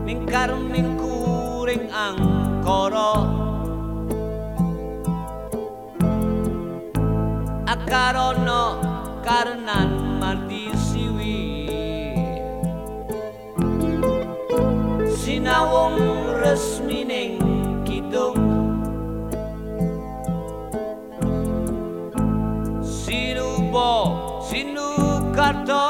mingkar mingkuring angkara akarana karenan mardi siwi sinawung resmining kidung sinubo sinukarta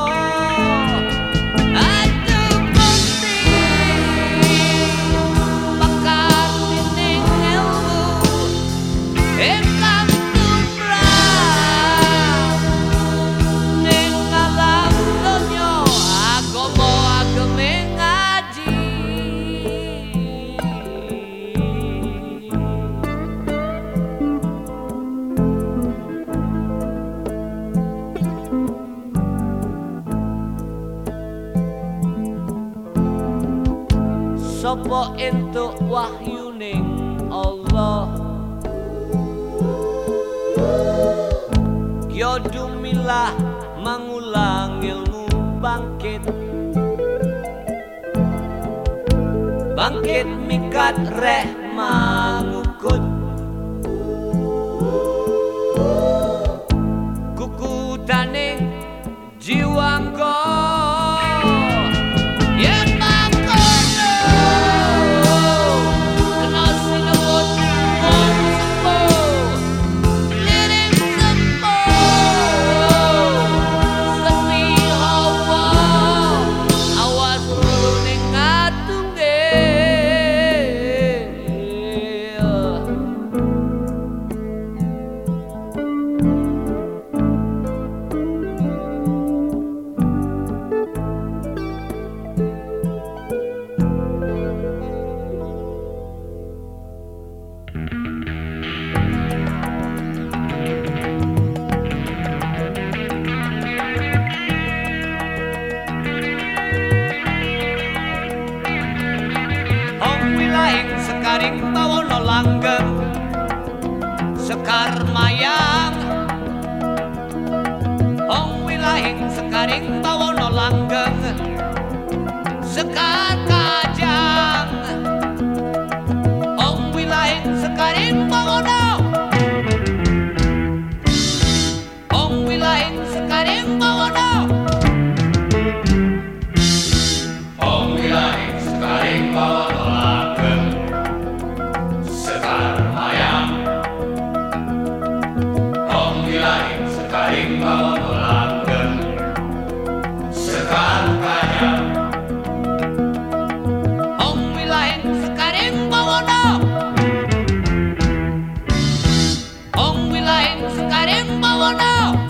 sapa entuk wahyuning Allah kya dumilah mangulang ilmu bangkit bangkit mikat reh mangukut kukutaning jiwangko sekaring bawana langgeng sekar mayang ong wilahing sekaring bawana langgeng sekar kajang ong wilahing sekaring bawana ong wilahing sekaring bawana ong wilahing sekaring bawana sekaring bawana langgeng sekar kajang ong wilahing sekaring bawana ong wilahing sekaring bawana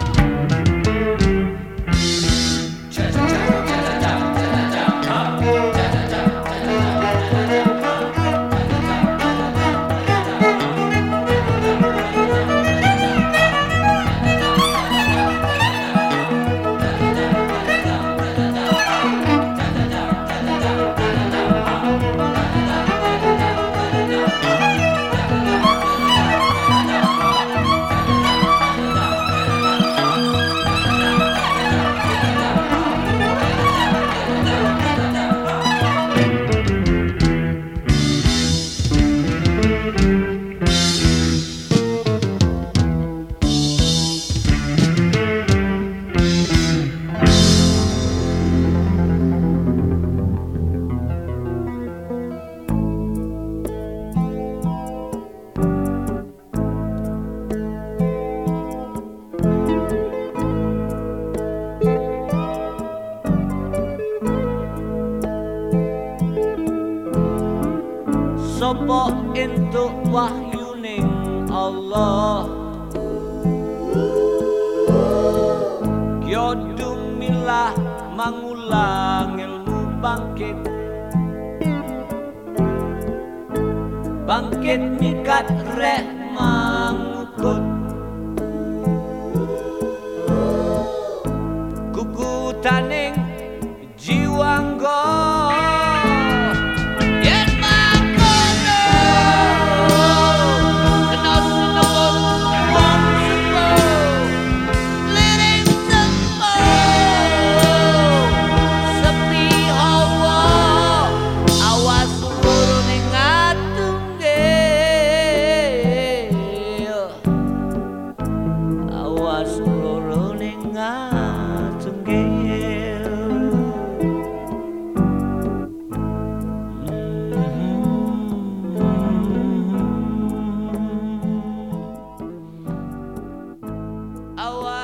sapa entuk wahyuning Allah kya dumilah mangulang ilmu bangkit bangkit mikat reh mangukut kukutaning jiwanggo awan